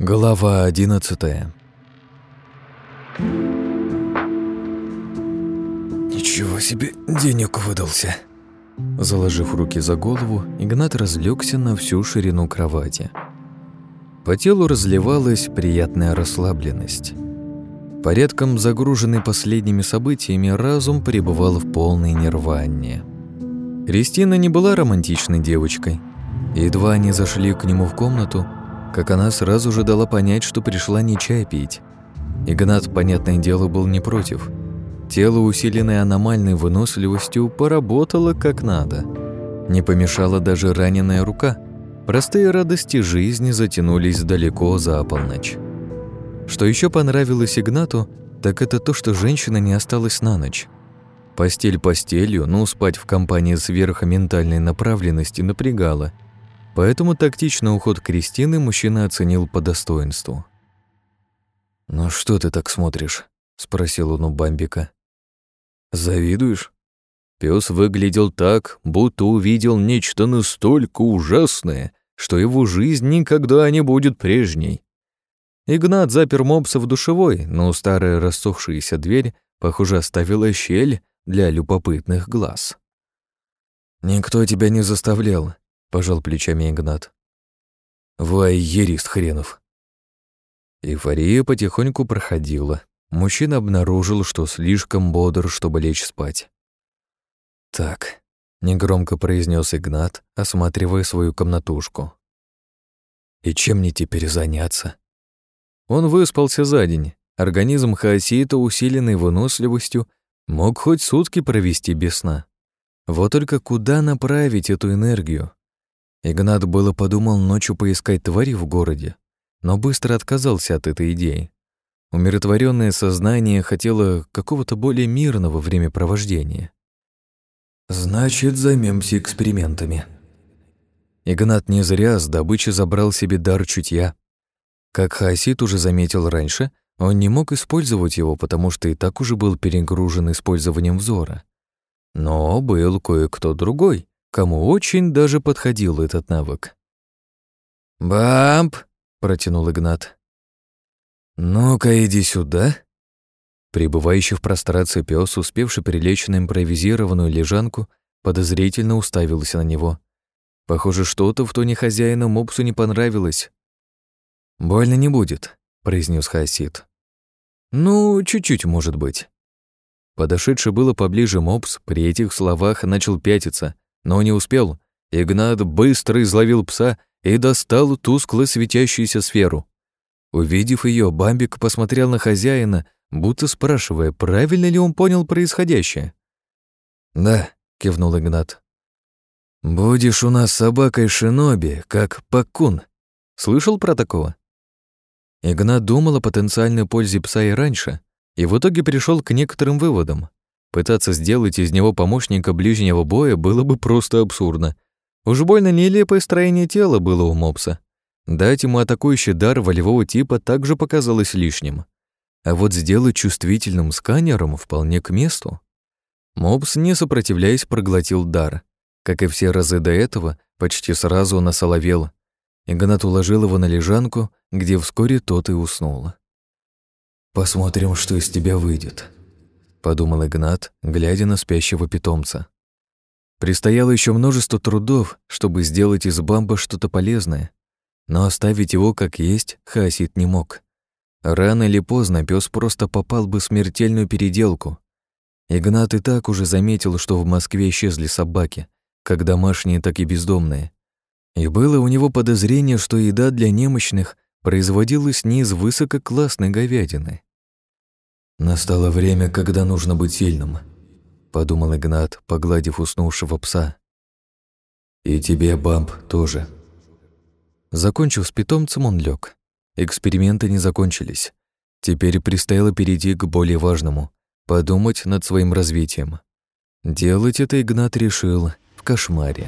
Глава 11. Ничего себе, денег выдался. Заложив руки за голову, Игнат разлегся на всю ширину кровати. По телу разливалась приятная расслабленность. Порядком загруженный последними событиями, разум пребывал в полной нирване. Кристина не была романтичной девочкой. Едва они зашли к нему в комнату, как она сразу же дала понять, что пришла не чай пить. Игнат, понятное дело, был не против. Тело, усиленное аномальной выносливостью, поработало как надо. Не помешала даже раненая рука. Простые радости жизни затянулись далеко за полночь. Что еще понравилось Игнату, так это то, что женщина не осталась на ночь. Постель постелью, но спать в компании сверхментальной направленности напрягало. Поэтому тактичный уход Кристины мужчина оценил по достоинству. «Ну что ты так смотришь?» — спросил он у Бамбика. «Завидуешь?» Пёс выглядел так, будто увидел нечто настолько ужасное, что его жизнь никогда не будет прежней. Игнат запер мопса в душевой, но старая рассохшаяся дверь, похоже, оставила щель для любопытных глаз. «Никто тебя не заставлял», — пожал плечами Игнат. «Вайерист хренов». Эйфория потихоньку проходила. Мужчина обнаружил, что слишком бодр, чтобы лечь спать. «Так», — негромко произнес Игнат, осматривая свою комнатушку. «И чем мне теперь заняться?» Он выспался за день. Организм хаосита, усиленный выносливостью, мог хоть сутки провести без сна. Вот только куда направить эту энергию? Игнат было подумал ночью поискать твари в городе, но быстро отказался от этой идеи. Умиротворенное сознание хотело какого-то более мирного времяпровождения. «Значит, займемся экспериментами». Игнат не зря с добычи забрал себе дар чутья. Как хаосит уже заметил раньше, он не мог использовать его, потому что и так уже был перегружен использованием взора. Но был кое-кто другой, кому очень даже подходил этот навык. «Бамп!» — протянул Игнат. «Ну-ка, иди сюда». Пребывающий в прострации пёс, успевший прилечь на импровизированную лежанку, подозрительно уставился на него. Похоже, что-то в тоне хозяина мопсу не понравилось. «Больно не будет», — произнес хаосит. «Ну, чуть-чуть, может быть». Подошедший было поближе мопс при этих словах начал пятиться, но не успел. Игнат быстро изловил пса и достал тускло светящуюся сферу. Увидев ее, Бамбик посмотрел на хозяина, будто спрашивая, правильно ли он понял происходящее. «Да», — кивнул Игнат. «Будешь у нас собакой шиноби, как Пакун. Слышал про такого?» Игнат думал о потенциальной пользе пса и раньше, и в итоге пришел к некоторым выводам. Пытаться сделать из него помощника ближнего боя было бы просто абсурдно. Уж больно нелепое строение тела было у мопса. Дать ему атакующий дар волевого типа также показалось лишним. А вот сделать чувствительным сканером вполне к месту. Мопс, не сопротивляясь, проглотил дар. Как и все разы до этого, почти сразу он осоловел. Игнат уложил его на лежанку, где вскоре тот и уснул. «Посмотрим, что из тебя выйдет», — подумал Игнат, глядя на спящего питомца. Предстояло еще множество трудов, чтобы сделать из Бамба что-то полезное, но оставить его как есть хаосит не мог. Рано или поздно пес просто попал бы в смертельную переделку. Игнат и так уже заметил, что в Москве исчезли собаки, как домашние, так и бездомные. И было у него подозрение, что еда для немощных производилась не из высококлассной говядины. «Настало время, когда нужно быть сильным», — подумал Игнат, погладив уснувшего пса. «И тебе, Бамп, тоже». Закончив с питомцем, он лег. Эксперименты не закончились. Теперь предстояло перейти к более важному — подумать над своим развитием. Делать это Игнат решил в кошмаре.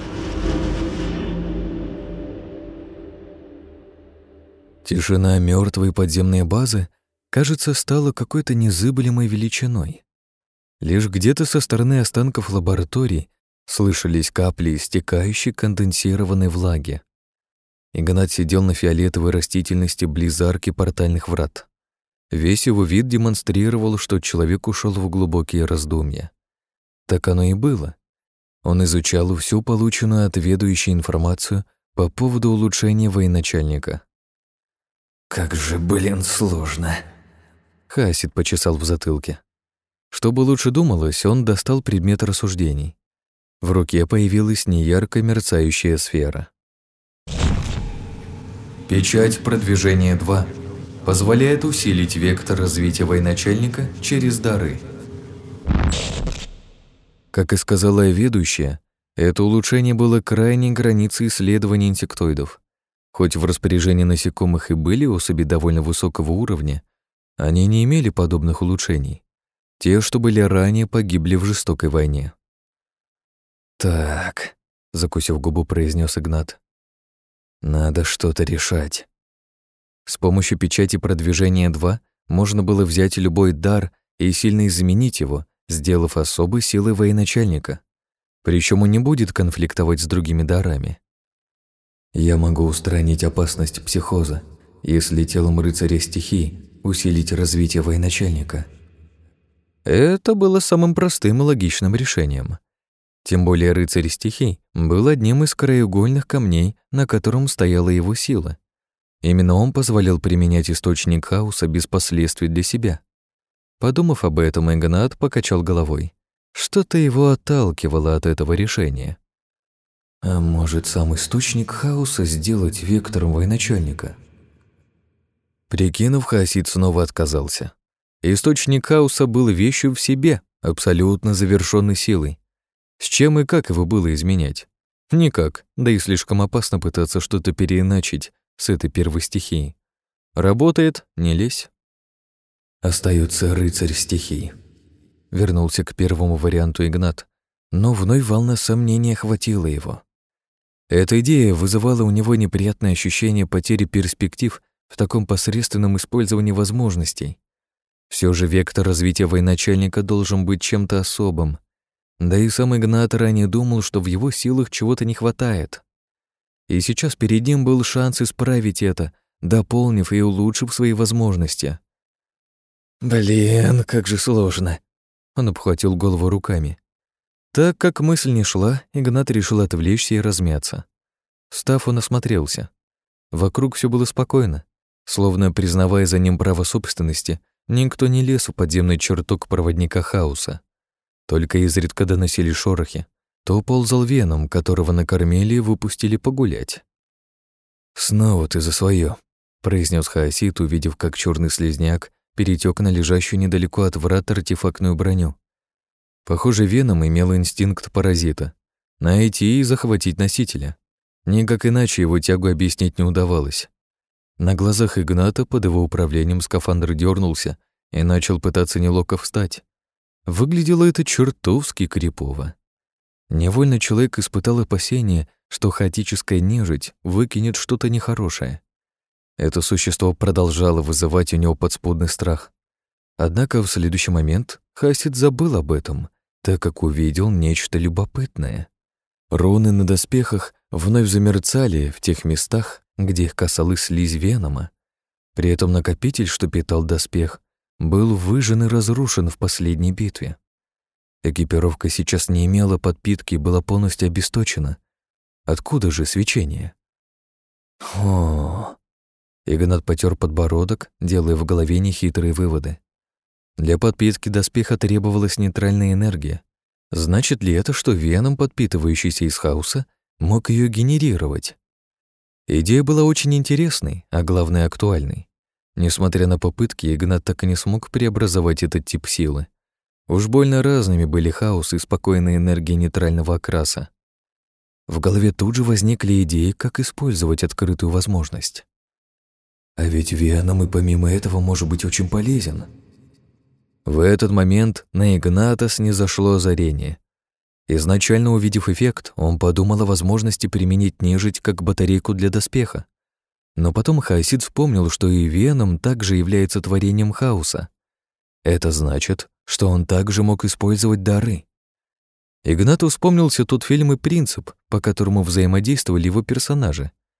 Тишина мертвой подземной базы, кажется, стала какой-то незыблемой величиной. Лишь где-то со стороны останков лабораторий слышались капли истекающей конденсированной влаги. Игнат сидел на фиолетовой растительности близ арки портальных врат. Весь его вид демонстрировал, что человек ушел в глубокие раздумья. Так оно и было. Он изучал всю полученную от ведущей информацию по поводу улучшения военачальника. «Как же, сложно!» Хаосид почесал в затылке. Чтобы лучше думалось, он достал предмет рассуждений. В руке появилась неярко мерцающая сфера. Печать продвижения 2 позволяет усилить вектор развития военачальника через дары. Как и сказала ведущая, это улучшение было крайней границей исследований инсектоидов. Хоть в распоряжении насекомых и были особи довольно высокого уровня, они не имели подобных улучшений. Те, что были ранее, погибли в жестокой войне. «Так», — закусив губу, произнес Игнат, — «надо что-то решать». С помощью печати продвижения 2 можно было взять любой дар и сильно изменить его, сделав особой силой военачальника. Причем он не будет конфликтовать с другими дарами. «Я могу устранить опасность психоза, если телом рыцаря стихий усилить развитие военачальника». Это было самым простым и логичным решением. Тем более рыцарь стихий был одним из краеугольных камней, на котором стояла его сила. Именно он позволял применять источник хаоса без последствий для себя. Подумав об этом, Игнат покачал головой. Что-то его отталкивало от этого решения. «А может, сам источник хаоса сделать вектором военачальника?» Прикинув, Хаосид снова отказался. Источник хаоса был вещью в себе, абсолютно завершенной силой. С чем и как его было изменять? Никак, да и слишком опасно пытаться что-то переиначить с этой первой стихией. Работает, не лезь. «Остается рыцарь стихий», — вернулся к первому варианту Игнат, но вновь волна сомнения охватила его. Эта идея вызывала у него неприятное ощущение потери перспектив в таком посредственном использовании возможностей. Все же вектор развития военачальника должен быть чем-то особым. Да и сам Игнат ранее думал, что в его силах чего-то не хватает. И сейчас перед ним был шанс исправить это, дополнив и улучшив свои возможности. Как же сложно!» Он обхватил голову руками. Так как мысль не шла, Игнат решил отвлечься и размяться. Встав, он осмотрелся. Вокруг все было спокойно. Словно признавая за ним право собственности, никто не лез в подземный чертог проводника хаоса. Только изредка доносили шорохи. То ползал Веном, которого накормили и выпустили погулять. «Снова ты за свое», — произнес Хаосид, увидев, как черный слизняк перетек на лежащую недалеко от врат артефактную броню. Похоже, Веном имел инстинкт паразита — найти и захватить носителя. Никак иначе его тягу объяснить не удавалось. На глазах Игната под его управлением скафандр дернулся и начал пытаться неловко встать. Выглядело это чертовски крипово. Невольно человек испытал опасение, что хаотическая нежить выкинет что-то нехорошее. Это существо продолжало вызывать у него подспудный страх. Однако в следующий момент Хаосид забыл об этом, так как увидел нечто любопытное. Руны на доспехах вновь замерцали в тех местах, где их касалась слизь Венома. При этом накопитель, что питал доспех, был выжжен и разрушен в последней битве. Экипировка сейчас не имела подпитки и была полностью обесточена. Откуда же свечение? О! Игнат потер подбородок, делая в голове нехитрые выводы. Для подпитки доспеха требовалась нейтральная энергия. Значит ли это, что Веном, подпитывающийся из хаоса, мог ее генерировать? Идея была очень интересной, а главное актуальной. Несмотря на попытки, Игнат так и не смог преобразовать этот тип силы. Уж больно разными были хаос и спокойная энергия нейтрального окраса. В голове тут же возникли идеи, как использовать открытую возможность. А ведь Веном и помимо этого может быть очень полезен. В этот момент на Игната снизошло озарение. Изначально увидев эффект, он подумал о возможности применить нежить как батарейку для доспеха. Но потом Хаосид вспомнил, что и Веном также является творением хаоса. Это значит, что он также мог использовать дары. Игнату вспомнился тот фильм и принцип, по которому взаимодействовали его персонажи.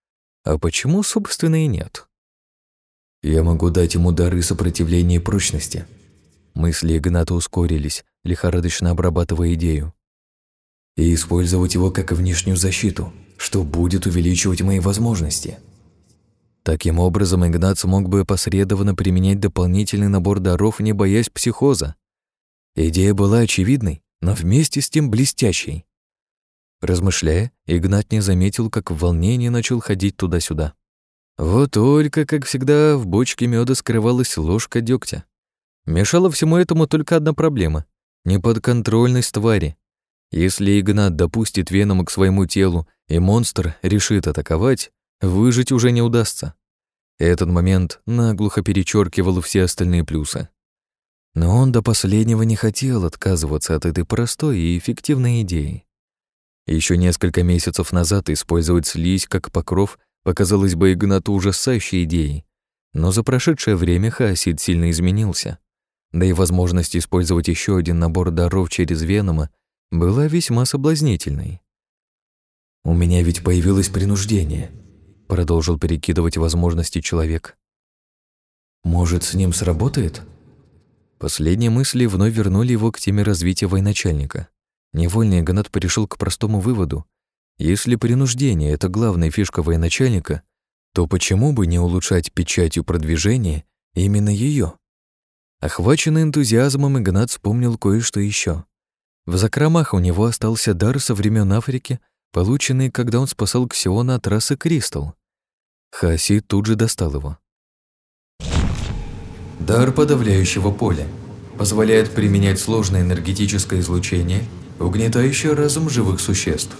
А почему, собственно, и нет? Я могу дать ему дары сопротивления и прочности. Мысли Игната ускорились, лихорадочно обрабатывая идею. И использовать его как внешнюю защиту, что будет увеличивать мои возможности. Таким образом, Игнат смог бы опосредованно применять дополнительный набор даров, не боясь психоза. Идея была очевидной, но вместе с тем блестящей. Размышляя, Игнат не заметил, как в волнении начал ходить туда-сюда. Вот только, как всегда, в бочке меда скрывалась ложка дегтя. Мешала всему этому только одна проблема — неподконтрольность твари. Если Игнат допустит Венома к своему телу, и монстр решит атаковать, выжить уже не удастся. Этот момент наглухо перечеркивал все остальные плюсы. Но он до последнего не хотел отказываться от этой простой и эффективной идеи. Еще несколько месяцев назад использовать слизь как покров показалось бы Игнату ужасающей идеей, но за прошедшее время хаосид сильно изменился. Да и возможность использовать еще один набор даров через Венома была весьма соблазнительной. «У меня ведь появилось принуждение», — продолжил перекидывать возможности человек. «Может, с ним сработает?» Последние мысли вновь вернули его к теме развития военачальника. Невольно Игнат пришел к простому выводу. Если принуждение — это главная фишка военачальника, то почему бы не улучшать печатью продвижения именно ее? Охваченный энтузиазмом, Игнат вспомнил кое-что еще. В закромах у него остался дар со времен Африки, полученный, когда он спасал Ксиона от расы Кристалл. Хаосид тут же достал его. Дар подавляющего поля. Позволяет применять сложное энергетическое излучение, угнетающее разум живых существ.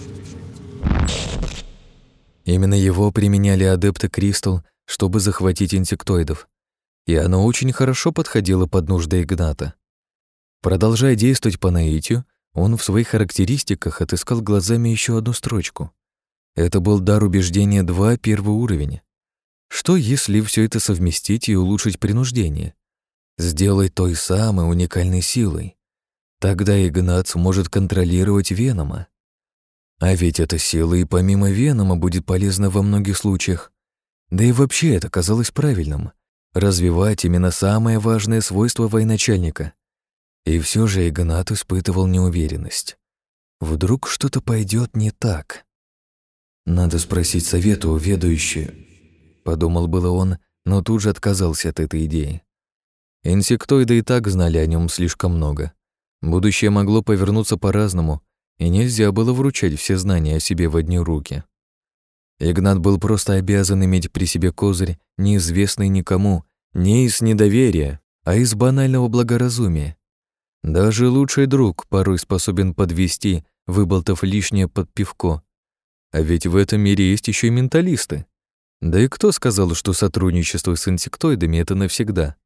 Именно его применяли адепты Кристалл, чтобы захватить инсектоидов. И оно очень хорошо подходило под нужды Игната. Продолжая действовать по наитию, он в своих характеристиках отыскал глазами еще одну строчку. Это был дар убеждения 2, первый уровень. Что, если все это совместить и улучшить принуждение? Сделать той самой уникальной силой. Тогда Игнат сможет контролировать Венома. А ведь эта сила и помимо Венома будет полезна во многих случаях. Да и вообще это казалось правильным. Развивать именно самое важное свойство военачальника. И все же Игнат испытывал неуверенность. Вдруг что-то пойдет не так? «Надо спросить совета у ведущего», — подумал было он, но тут же отказался от этой идеи. Инсектоиды и так знали о нем слишком много. Будущее могло повернуться по-разному, и нельзя было вручать все знания о себе в одни руки. Игнат был просто обязан иметь при себе козырь, неизвестный никому, не из недоверия, а из банального благоразумия. Даже лучший друг порой способен подвести, выболтав лишнее под пивко. А ведь в этом мире есть еще и менталисты. Да и кто сказал, что сотрудничество с инсектоидами — это навсегда?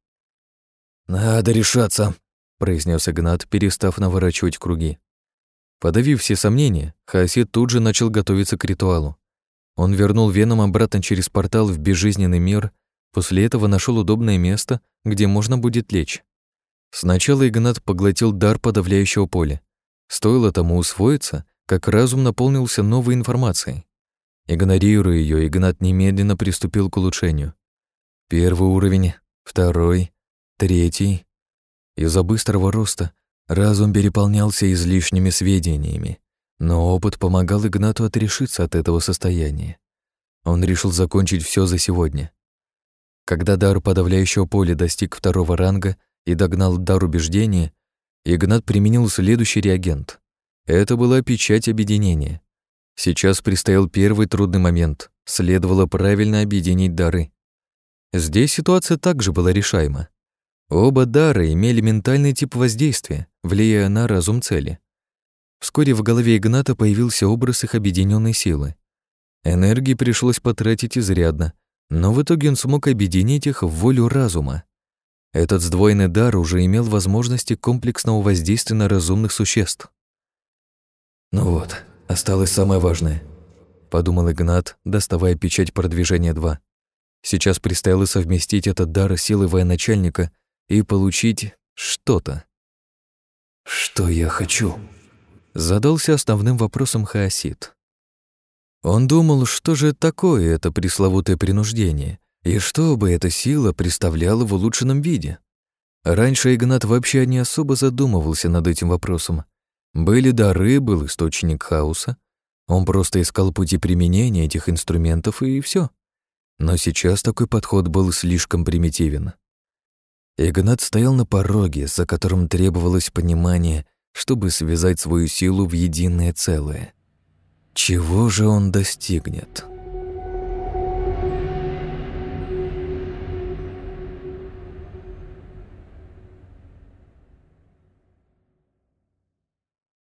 «Надо решаться», — произнес Игнат, перестав наворачивать круги. Подавив все сомнения, хаосид тут же начал готовиться к ритуалу. Он вернул Веном обратно через портал в безжизненный мир, после этого нашел удобное место, где можно будет лечь. Сначала Игнат поглотил дар подавляющего поля. Стоило тому усвоиться, как разум наполнился новой информацией. Игнорируя ее, Игнат немедленно приступил к улучшению. Первый уровень, второй, третий. Из-за быстрого роста разум переполнялся излишними сведениями, но опыт помогал Игнату отрешиться от этого состояния. Он решил закончить все за сегодня. Когда дар подавляющего поля достиг второго ранга и догнал дар убеждения, Игнат применил следующий реагент. Это была печать объединения. Сейчас предстоял первый трудный момент. Следовало правильно объединить дары. Здесь ситуация также была решаема. Оба дара имели ментальный тип воздействия, влияя на разум цели. Вскоре в голове Игната появился образ их объединенной силы. Энергии пришлось потратить изрядно, но в итоге он смог объединить их в волю разума. Этот сдвоенный дар уже имел возможности комплексного воздействия на разумных существ. «Ну вот, осталось самое важное», — подумал Игнат, доставая печать продвижения 2. Сейчас предстояло совместить этот дар силы военачальника и получить что-то. «Что я хочу?» Задался основным вопросом хаосид. Он думал, что же такое это пресловутое принуждение, и что бы эта сила представляла в улучшенном виде. Раньше Игнат вообще не особо задумывался над этим вопросом. Были дары, был источник хаоса. Он просто искал пути применения этих инструментов и все. Но сейчас такой подход был слишком примитивен. Игнат стоял на пороге, за которым требовалось понимание, чтобы связать свою силу в единое целое. Чего же он достигнет?